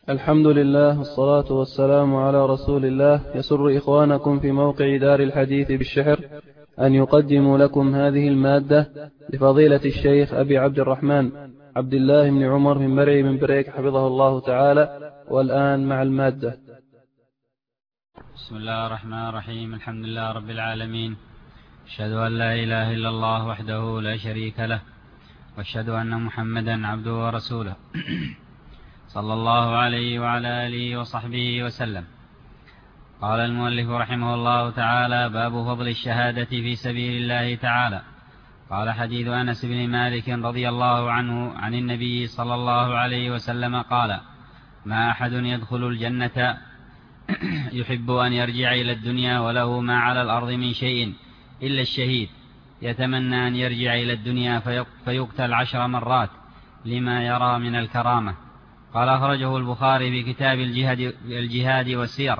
الحمد لله والصلاة والسلام على رسول الله. يسر إخوانكم في موقع دار الحديث بالشحر أن يقدموا لكم هذه المادة لفضيلة الشيخ أبي عبد الرحمن عبد الله بن عمر من مرعي من بريك حفظه الله تعالى. والآن مع المادة. بسم الله الرحمن الرحيم. الحمد لله رب العالمين، أشهد أن لا إله إلا الله وحده لا شريك له، وأشهد أن محمدا عبده ورسوله صلى الله عليه وعلى آله وصحبه وسلم. قال المؤلف رحمه الله تعالى: باب فضل الشهادة في سبيل الله تعالى. قال: حديث أنس بن مالك رضي الله عنه عن النبي صلى الله عليه وسلم قال: ما أحد يدخل الجنة يحب أن يرجع إلى الدنيا وله ما على الأرض من شيء إلا الشهيد، يتمنى أن يرجع إلى الدنيا فيقتل 10 مرات لما يرى من الكرامة. قال: أخرجه البخاري في كتاب الجهاد والسير.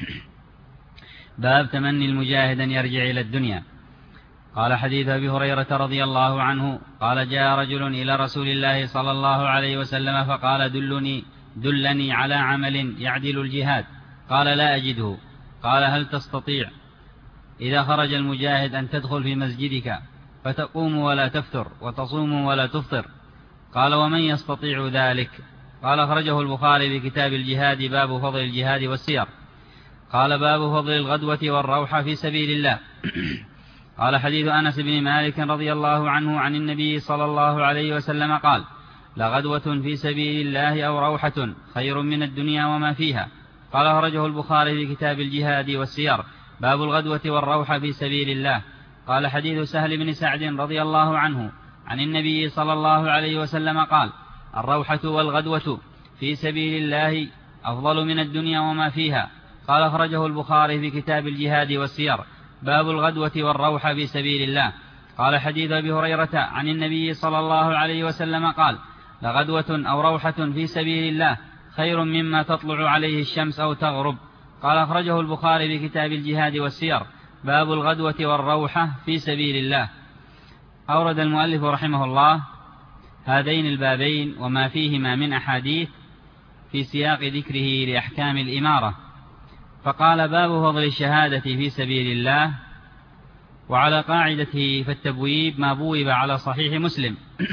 باب تمني المجاهد أن يرجع إلى الدنيا. قال: حديث أبي هريرة رضي الله عنه قال: جاء رجل إلى رسول الله صلى الله عليه وسلم فقال: دلني على عمل يعدل الجهاد. قال: لا أجده. قال: هل تستطيع إذا خرج المجاهد أن تدخل في مسجدك فتقوم ولا تفتر وتصوم ولا تفطر؟ قال: ومن يستطيع ذلك؟ قال: أخرجه البخاري في كتاب الجهاد. باب فضل الجهاد والسير. قال: باب فضل الغدوة والروحة في سبيل الله. قال: حديث أنس بن مالك رضي الله عنه عن النبي صلى الله عليه وسلم قال: لغدوة في سبيل الله أو روحة خير من الدنيا وما فيها. قال: أخرجه البخاري في كتاب الجهاد والسير. باب الغدوة والروحة في سبيل الله. قال: حديث سهل بن سعد رضي الله عنه عن النبي صلى الله عليه وسلم قال: الروحة والغدوة في سبيل الله أفضل من الدنيا وما فيها. قال: أخرجه البخاري في كتاب الجهاد والسير. باب الغدوة والروحة في سبيل الله. قال: حديث أبي هريرة عن النبي صلى الله عليه وسلم قال: لغدوة أو روحة في سبيل الله خير مما تطلع عليه الشمس أو تغرب. قال: أخرجه البخاري في كتاب الجهاد والسير. باب الغدوة والروحة في سبيل الله. أورد المؤلف رحمه الله هذين البابين وما فيهما من أحاديث في سياق ذكره لأحكام الإمارة. فقال: باب فضل الشهادة في سبيل الله. وعلى قاعدته فالتبويب ما بوب على صحيح مسلم.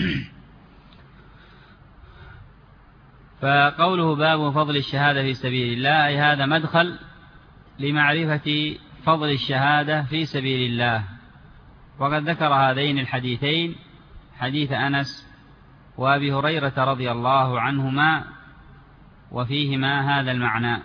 فقوله باب فضل الشهادة في سبيل الله أي هذا مدخل لمعرفة فضل الشهادة في سبيل الله. وقد ذكر هذين الحديثين، حديث أنس وأبي هريرة رضي الله عنهما، وفيهما هذا المعنى.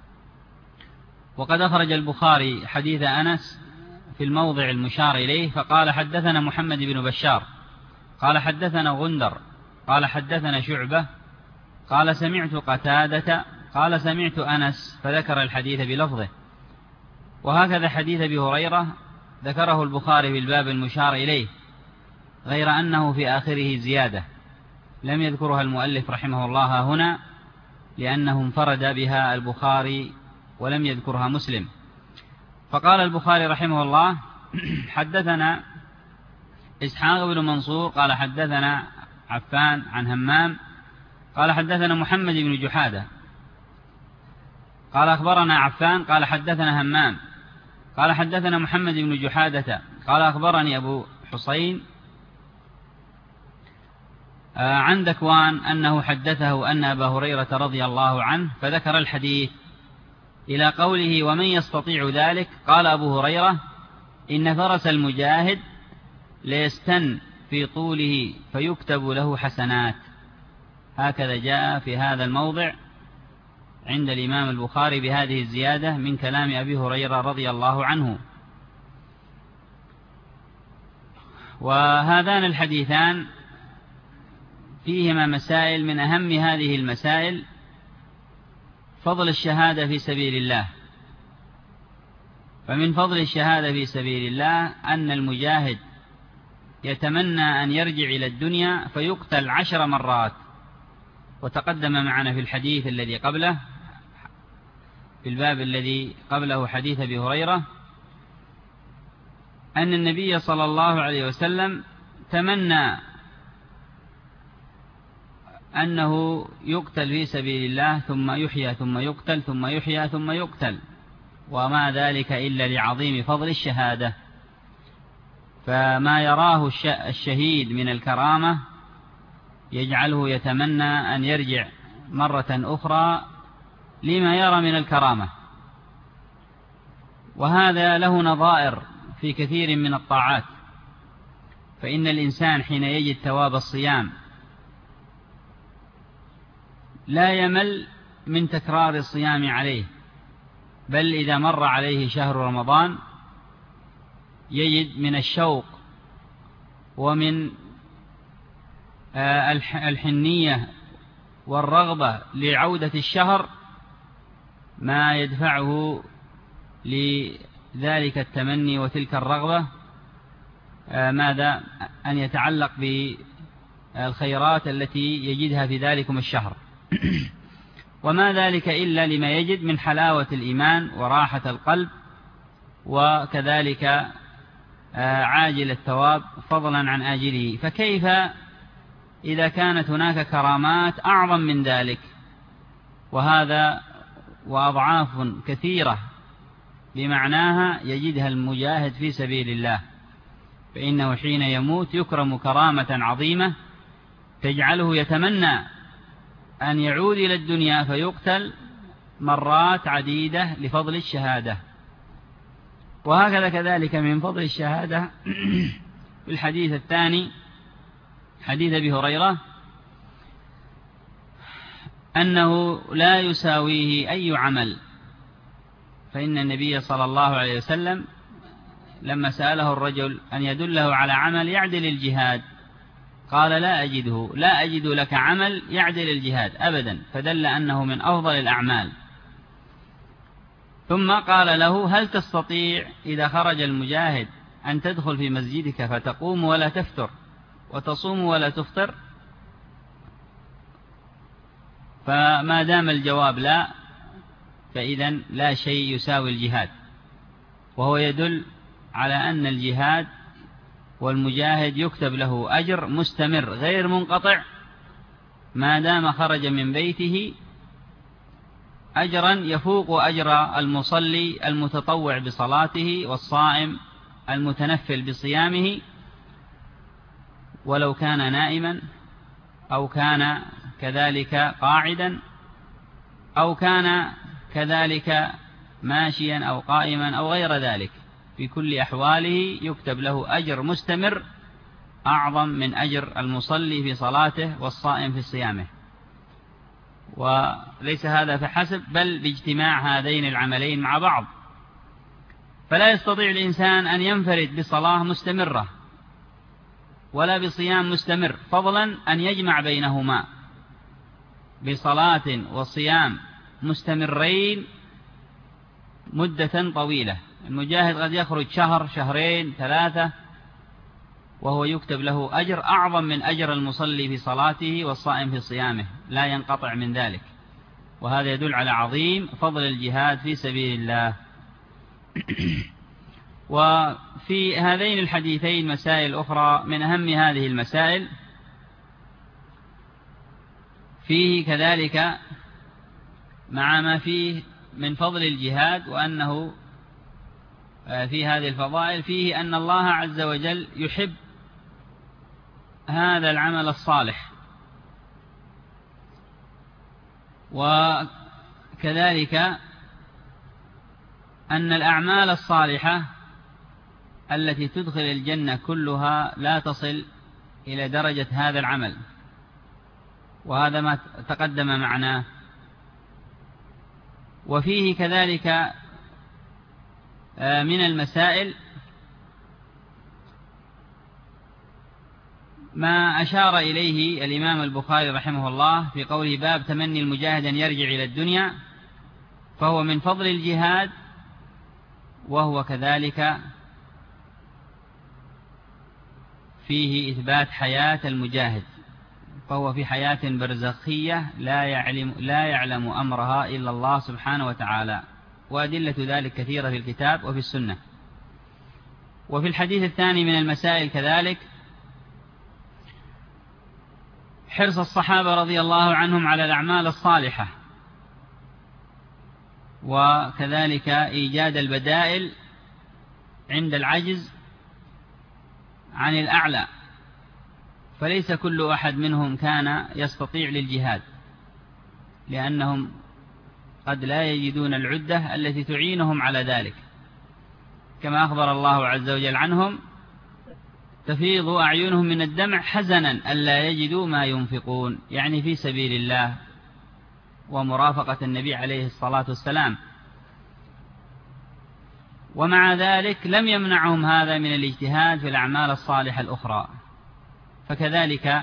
وقد أخرج البخاري حديث أنس في الموضع المشار إليه فقال: حدثنا محمد بن بشار قال: حدثنا غندر قال: حدثنا شعبة قال: سمعت قتادة قال: سمعت أنس، فذكر الحديث بلفظه. وهكذا حديث أبي هريرة ذكره البخاري في الباب المشار إليه، غير أنه في آخره زيادة لم يذكرها المؤلف رحمه الله هنا، لأنه انفرد بها البخاري ولم يذكرها مسلم. فقال البخاري رحمه الله: حدثنا إسحاق بن منصور قال: حدثنا عفان عن همام قال: حدثنا محمد بن جحادة قال: أخبرنا عفان قال: حدثنا همام قال: حدثنا محمد بن جحادة قال: أخبرني أبو حسين عن ذكوان أنه حدثه أن أبا هريرة رضي الله عنه، فذكر الحديث إلى قوله: ومن يستطيع ذلك؟ قال أبو هريرة: إن فرس المجاهد ليستن في طوله فيكتب له حسنات. هكذا جاء في هذا الموضع عند الإمام البخاري بهذه الزيادة من كلام أبي هريرة رضي الله عنه. وهذان الحديثان فيهما مسائل، من أهم هذه المسائل فضل الشهادة في سبيل الله. فمن فضل الشهادة في سبيل الله أن المجاهد يتمنى أن يرجع إلى الدنيا فيقتل 10 مرات. وتقدم معنا في الحديث الذي قبله، في الباب الذي قبله حديث أبي هريرة، أن النبي صلى الله عليه وسلم تمنى أنه يقتل في سبيل الله ثم يحيى ثم يقتل ثم يحيى ثم يقتل، وما ذلك إلا لعظيم فضل الشهادة. فما يراه الشهيد من الكرامة يجعله يتمنى أن يرجع مرة أخرى لما يرى من الكرامة. وهذا له نظائر في كثير من الطاعات، فإن الإنسان حين يجد ثواب الصيام لا يمل من تكرار الصيام عليه، بل إذا مر عليه شهر رمضان يجد من الشوق ومن الحنية والرغبة لعودة الشهر ما يدفعه لذلك التمني وتلك الرغبة ماذا أن يتعلق بالخيرات التي يجدها في ذلكم الشهر. وما ذلك إلا لما يجد من حلاوة الإيمان وراحة القلب، وكذلك عاجل الثواب فضلا عن آجله. فكيف إذا كانت هناك كرامات أعظم من ذلك، وهذا وأضعاف كثيرة بمعناها يجدها المجاهد في سبيل الله، فإنه حين يموت يكرم كرامة عظيمة تجعله يتمنى أن يعود إلى الدنيا فيقتل مرات عديدة لفضل الشهادة. وهكذا كذلك من فضل الشهادة في الحديث الثاني حديث أبي هريرة أنه لا يساويه أي عمل، فإن النبي صلى الله عليه وسلم لما سأله الرجل أن يدله على عمل يعدل الجهاد قال لا أجد لك عمل يعدل الجهاد أبدا، فدل أنه من أفضل الأعمال. ثم قال له هل تستطيع إذا خرج المجاهد أن تدخل في مسجدك فتقوم ولا تفتر وتصوم ولا تفطر؟ فما دام الجواب لا، فإذا لا شيء يساوي الجهاد، وهو يدل على أن الجهاد والمجاهد يكتب له أجر مستمر غير منقطع ما دام خرج من بيته أجرا يفوق أجر المصلي المتطوع بصلاته والصائم المتنفل بصيامه، ولو كان نائما أو كان كذلك قاعدا أو كان كذلك ماشيا أو قائما أو غير ذلك، في كل أحواله يكتب له أجر مستمر أعظم من أجر المصلي في صلاته والصائم في صيامه. وليس هذا فحسب، بل باجتماع هذين العملين مع بعض، فلا يستطيع الإنسان أن ينفرد بصلاة مستمرة ولا بصيام مستمر، فضلا أن يجمع بينهما بصلاة وصيام مستمرين مدة طويلة. المجاهد قد يخرج شهر شهرين ثلاثة وهو يكتب له أجر أعظم من أجر المصلي في صلاته والصائم في صيامه، لا ينقطع من ذلك. وهذا يدل على عظيم فضل الجهاد في سبيل الله. وفي هذين الحديثين مسائل أخرى، من أهم هذه المسائل فيه كذلك مع ما فيه من فضل الجهاد، وأنه في هذه الفضائل فيه أن الله عز وجل يحب هذا العمل الصالح، وكذلك أن الأعمال الصالحة التي تدخل الجنة كلها لا تصل إلى درجة هذا العمل، وهذا ما تقدم معناه. وفيه كذلك من المسائل ما أشار إليه الإمام البخاري رحمه الله في قوله باب تمني المجاهد أن يرجع إلى الدنيا، فهو من فضل الجهاد، وهو كذلك فيه إثبات حياة المجاهد، فهو في حياة برزخية لا يعلم أمرها إلا الله سبحانه وتعالى، وأدلة ذلك كثيرة في الكتاب وفي السنة. وفي الحديث الثاني من المسائل كذلك حرص الصحابة رضي الله عنهم على الأعمال الصالحة، وكذلك إيجاد البدائل عند العجز عن الأعلى، فليس كل أحد منهم كان يستطيع للجهاد، لأنهم قد لا يجدون العدة التي تعينهم على ذلك، كما أخبر الله عز وجل عنهم: تفيض أعينهم من الدمع حزنا ألا يجدوا ما ينفقون، يعني في سبيل الله ومرافقة النبي عليه الصلاة والسلام. ومع ذلك لم يمنعهم هذا من الاجتهاد في الأعمال الصالحة الأخرى، فكذلك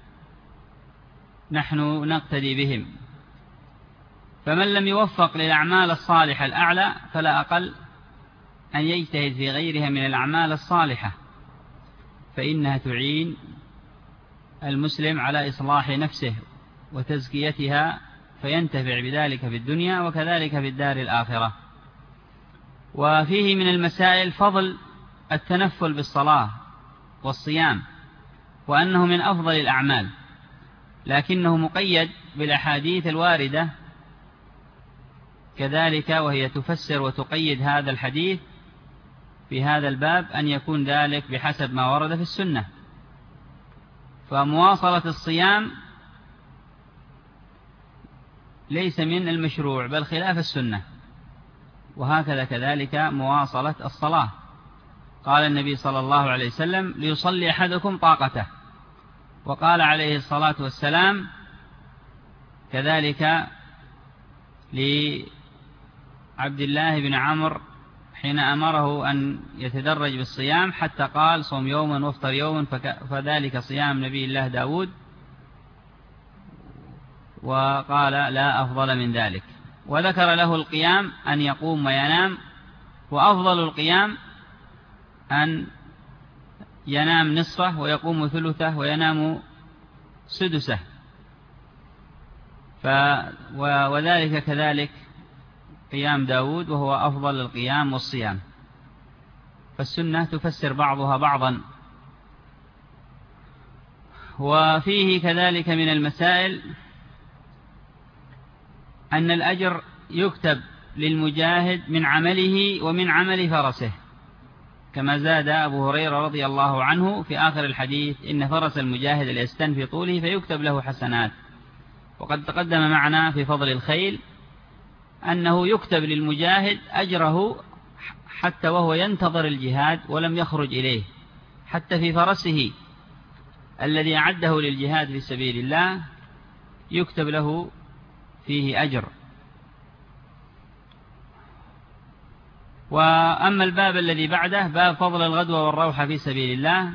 نحن نقتدي بهم. فمن لم يوفق للأعمال الصالحة الأعلى فلا أقل أن يجتهد في غيرها من الأعمال الصالحة، فإنها تعين المسلم على إصلاح نفسه وتزكيتها، فينتفع بذلك في الدنيا وكذلك في الدار الآخرة. وفيه من المسائل فضل التنفل بالصلاة والصيام، وأنه من أفضل الأعمال، لكنه مقيد بالأحاديث الواردة كذلك، وهي تفسر وتقيد هذا الحديث في هذا الباب أن يكون ذلك بحسب ما ورد في السنة. فمواصلة الصيام ليس من المشروع بل خلاف السنة، وهكذا كذلك مواصلة الصلاة. قال النبي صلى الله عليه وسلم: ليصلي أحدكم طاقته. وقال عليه الصلاة والسلام كذلك لعبد الله بن عمرو حين أمره أن يتدرج بالصيام حتى قال: صم يوما وافطر يوما، فذلك صيام نبي الله داود. وقال: لا أفضل من ذلك. وذكر له القيام أن يقوم وينام، وأفضل القيام أن ينام نصفه ويقوم ثلثه وينام سدسه، وذلك كذلك قيام داود، وهو أفضل القيام والصيام. فالسنة تفسر بعضها بعضا. وفيه كذلك من المسائل أن الأجر يكتب للمجاهد من عمله ومن عمل فرسه، كما زاد أبو هريرة رضي الله عنه في آخر الحديث: إن فرس المجاهد ليستن في طوله فيكتب له حسنات. وقد تقدم معنا في فضل الخيل أنه يكتب للمجاهد أجره حتى وهو ينتظر الجهاد ولم يخرج إليه، حتى في فرسه الذي أعده للجهاد في سبيل الله يكتب له فيه أجر. وأما الباب الذي بعده، باب فضل الغدوة والروحة في سبيل الله،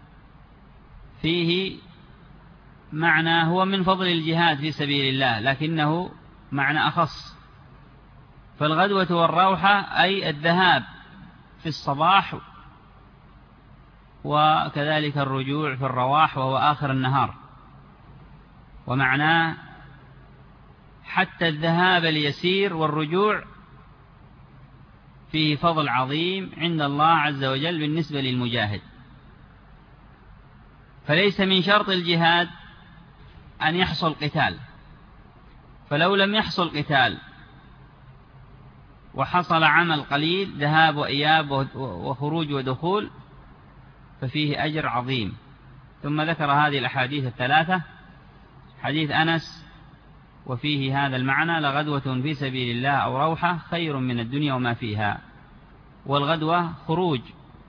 فيه معنى هو من فضل الجهاد في سبيل الله، لكنه معنى أخص. فالغدوة والروحة أي الذهاب في الصباح، وكذلك الرجوع في الرواح وهو آخر النهار. ومعناه حتى الذهاب اليسير والرجوع فيه فضل عظيم عند الله عز وجل بالنسبة للمجاهد. فليس من شرط الجهاد أن يحصل قتال، فلو لم يحصل قتال وحصل عمل قليل ذهاب وإياب وخروج ودخول ففيه أجر عظيم. ثم ذكر هذه الأحاديث الثلاثة: حديث أنس وفيه هذا المعنى: لغدوة في سبيل الله أو روحة خير من الدنيا وما فيها. والغدوة خروج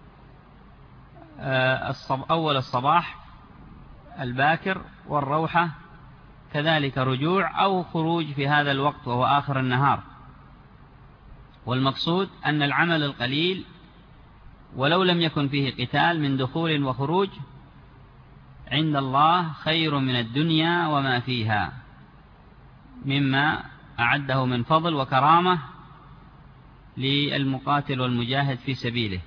أول الصباح الباكر، والروحة كذلك رجوع أو خروج في هذا الوقت وهو آخر النهار. والمقصود أن العمل القليل ولو لم يكن فيه قتال من دخول وخروج عند الله خير من الدنيا وما فيها، مما أعده من فضل وكرامة للمقاتل والمجاهد في سبيله.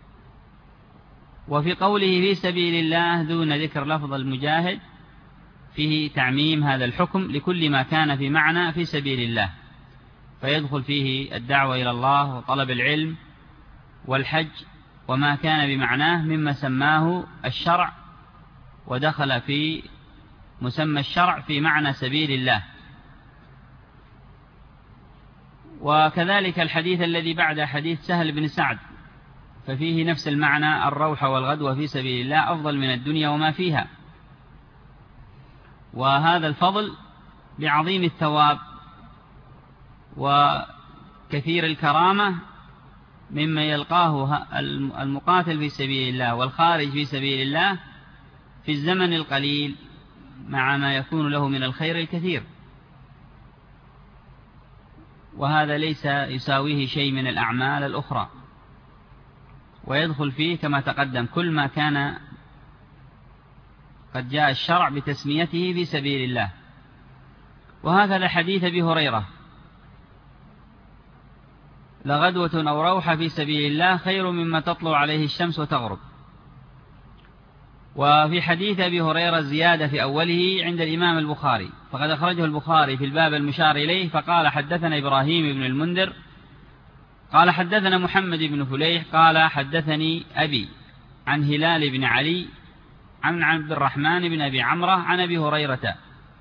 وفي قوله في سبيل الله دون ذكر لفظ المجاهد فيه تعميم هذا الحكم لكل ما كان في معنى في سبيل الله، فيدخل فيه الدعوة إلى الله وطلب العلم والحج وما كان بمعناه مما سماه الشرع، ودخل في مسمى الشرع في معنى سبيل الله. وكذلك الحديث الذي بعد حديث سهل بن سعد ففيه نفس المعنى، الروح والغدوة في سبيل الله أفضل من الدنيا وما فيها. وهذا الفضل بعظيم الثواب وكثير الكرامة مما يلقاه المقاتل في سبيل الله والخارج في سبيل الله في الزمن القليل مع ما يكون له من الخير الكثير. وهذا ليس يساويه شيء من الأعمال الأخرى، ويدخل فيه كما تقدم كل ما كان قد جاء الشرع بتسميته في سبيل الله. وهكذا حديث أبي هريرة: لغدوة أو روحة في سبيل الله خير مما تطلع عليه الشمس وتغرب. وفي حديث أبي هريرة زيادة في أوله عند الإمام البخاري، فقد أخرجه البخاري في الباب المشار إليه فقال: حدثنا إبراهيم بن المنذر قال حدثنا محمد بن فليح قال حدثني أبي عن هلال بن علي عن عبد الرحمن بن أبي عمرة عن أبي هريرة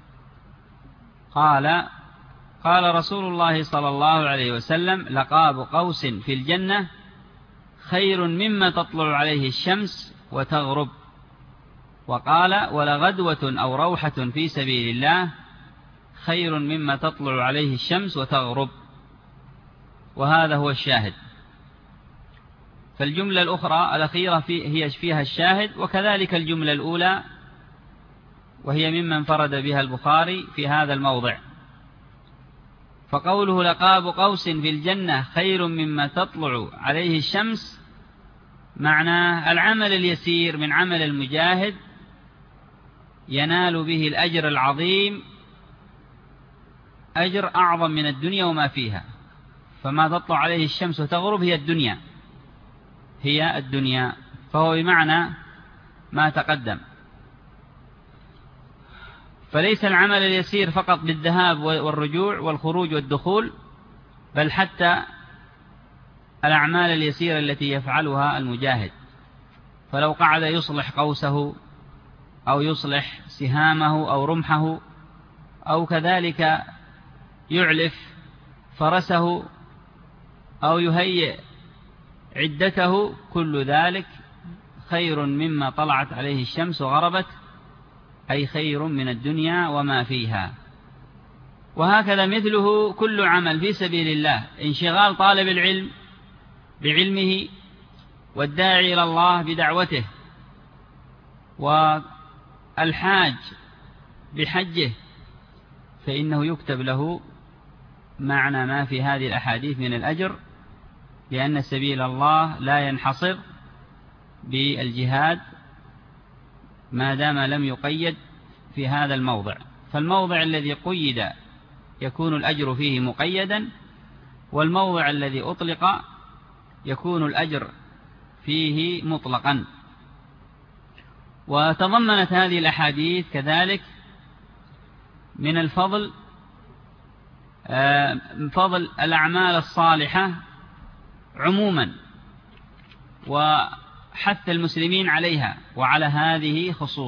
قال: قال رسول الله صلى الله عليه وسلم: لقاب قوس في الجنة خير مما تطلع عليه الشمس وتغرب. وقال: ولغدوة أو روحة في سبيل الله خير مما تطلع عليه الشمس وتغرب. وهذا هو الشاهد. فالجملة الأخرى الأخيرة هي فيها الشاهد، وكذلك الجملة الأولى وهي مما انفرد بها البخاري في هذا الموضع. فقوله لقاب قوس في الجنة خير مما تطلع عليه الشمس معناه العمل اليسير من عمل المجاهد ينال به الأجر العظيم، أجر أعظم من الدنيا وما فيها. فما تطلع عليه الشمس وتغرب هي الدنيا، فهو بمعنى ما تقدم. فليس العمل اليسير فقط بالذهاب والرجوع والخروج والدخول، بل حتى الأعمال اليسيرة التي يفعلها المجاهد. فلو قعد يصلح قوسه أو يصلح سهامه أو رمحه أو كذلك يعلف فرسه أو يهيئ عدته، كل ذلك خير مما طلعت عليه الشمس وغربت، أي خير من الدنيا وما فيها. وهكذا مثله كل عمل في سبيل الله، انشغال طالب العلم بعلمه والداعي إلى الله بدعوته والحاج بحجه، فإنه يكتب له معنى ما في هذه الأحاديث من الأجر، لأن سبيل الله لا ينحصر بالجهاد ما دام لم يقيد في هذا الموضع. فالموضع الذي قيد يكون الأجر فيه مقيدا، والموضع الذي أطلق يكون الأجر فيه مطلقا. وتضمنت هذه الأحاديث كذلك من الفضل فضل الأعمال الصالحة عموما، وحث المسلمين عليها وعلى هذه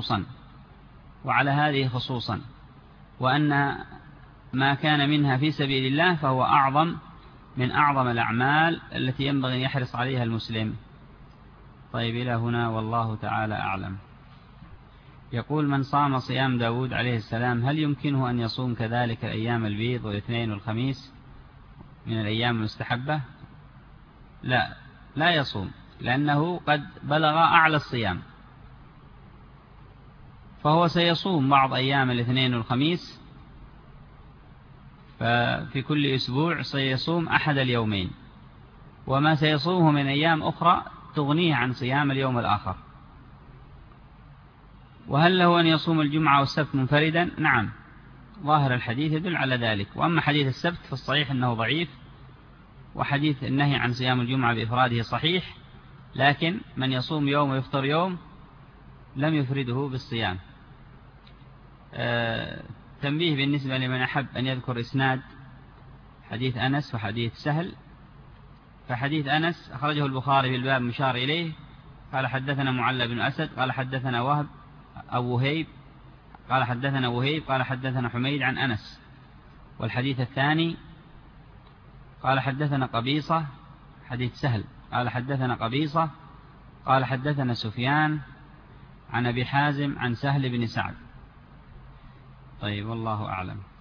خصوصا، وأن ما كان منها في سبيل الله فهو أعظم من أعظم الأعمال التي ينبغي أن يحرص عليها المسلم. طيب، إلى هنا والله تعالى أعلم. يقول: من صام صيام داود عليه السلام هل يمكنه أن يصوم كذلك أيام البيض والاثنين والخميس من الأيام المستحبة؟ لا يصوم، لأنه قد بلغ أعلى الصيام، فهو سيصوم بعض أيام الاثنين والخميس، ففي كل أسبوع سيصوم أحد اليومين، وما سيصومه من أيام أخرى تغنيه عن صيام اليوم الآخر. وهل له أن يصوم الجمعة والسبت منفردا؟ نعم، ظاهر الحديث يدل على ذلك. وأما حديث السبت فالصحيح أنه ضعيف، وحديث النهي عن صيام الجمعة بإفراده صحيح، لكن من يصوم يوم ويفطر يوم لم يفرده بالصيام. تنبيه بالنسبة لمن أحب أن يذكر إسناد حديث أنس وحديث سهل. فحديث أنس أخرجه البخاري في الباب مشار إليه، قال حدثنا معل بن أسد قال حدثنا وهب أبو هيب قال حدثنا وهيب قال حدثنا حميد عن أنس. والحديث الثاني قال حدثنا قبيصة، حديث سهل قال حدثنا قبيصة قال حدثنا سفيان عن أبي حازم عن سهل بن سعد. طيب والله أعلم.